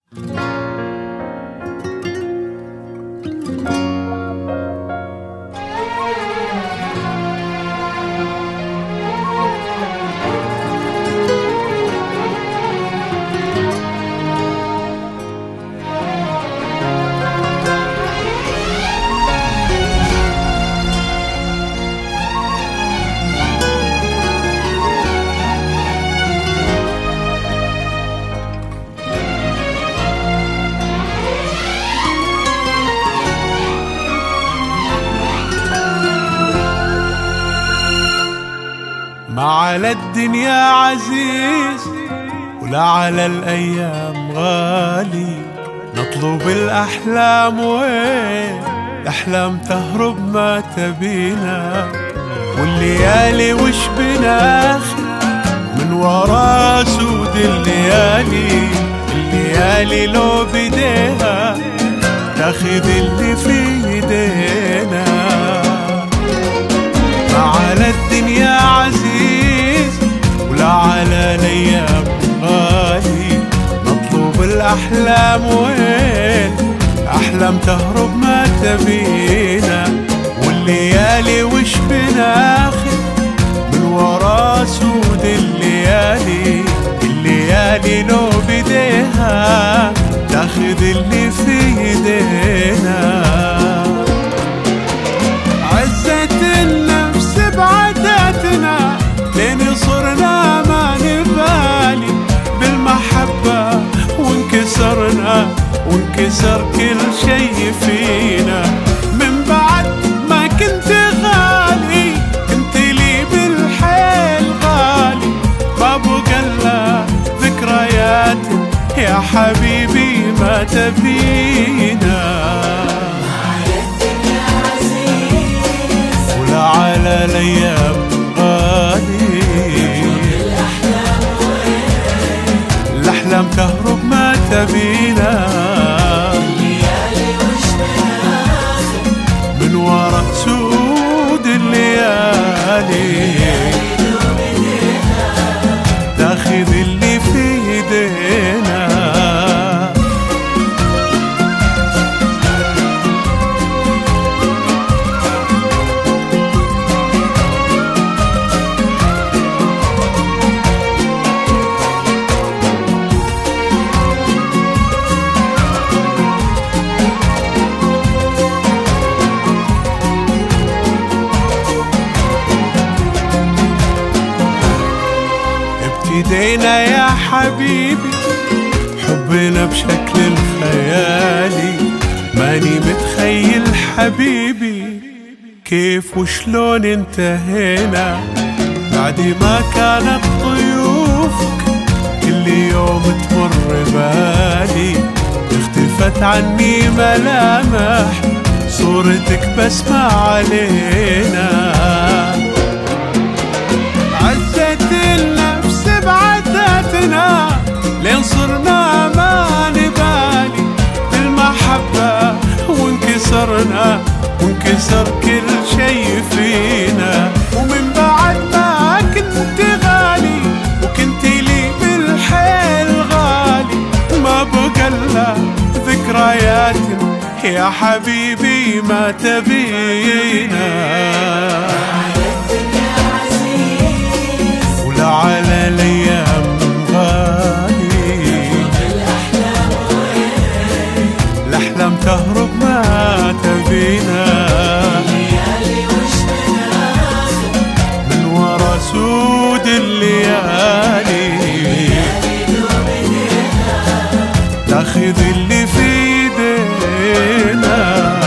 ما على الدنيا عزيز ولا على الأيام غالي، نطلب الأحلام وين الأحلام تهرب ما تبينا، والليالي وش بناخذ من ورا سود الليالي، الليالي لو بديها تاخذ اللي في ايدينا. ما على الدنيا عزيز ولا على الايام غالي، نطلب الاحلام وين احلام تهرب ما تبينا، والليالي وش بناخذ من ورا سود الليالي، الليالي لو بديها تاخذ اللي في ايدينا. عزت النفس بعدتنا لين صرنا ما نبالي بالمحبة، وانكسرنا وانكسر كل شي فينا، من بعد ما كنت غالي كنت لي بالحيل غالي، ما بقى الا ذكريات يا حبيبي ما تبينا. ولا على الايام غالي، الاحلام تهرب ما تبينا، من ورا سود الليالي تاخذ اللي في ايدينا. ابتدينا يا حبيبي حبنا بشكل الخيالي، ماني متخيل حبيبي كيف وشلون انتهينا، بعد ما كانت ضيوفك كل يوم تمر بالي، اختفت عني ملامح صورتك بس ما علينا. عزت النفس بعدتنا لين صرنا ما نبالي بالمحبة، وانكسرنا وانكسر كل شي فينا، ومن بعد ما كنت غالي وكنت لي بالحيل غالي، ما بقى الا ذكريات يا حبيبي ما تبينا. ولا على الايام غالي، الاحلام تهرب ما تبينا، من ورا سود الليالي تاخذ اللي في ايدينا.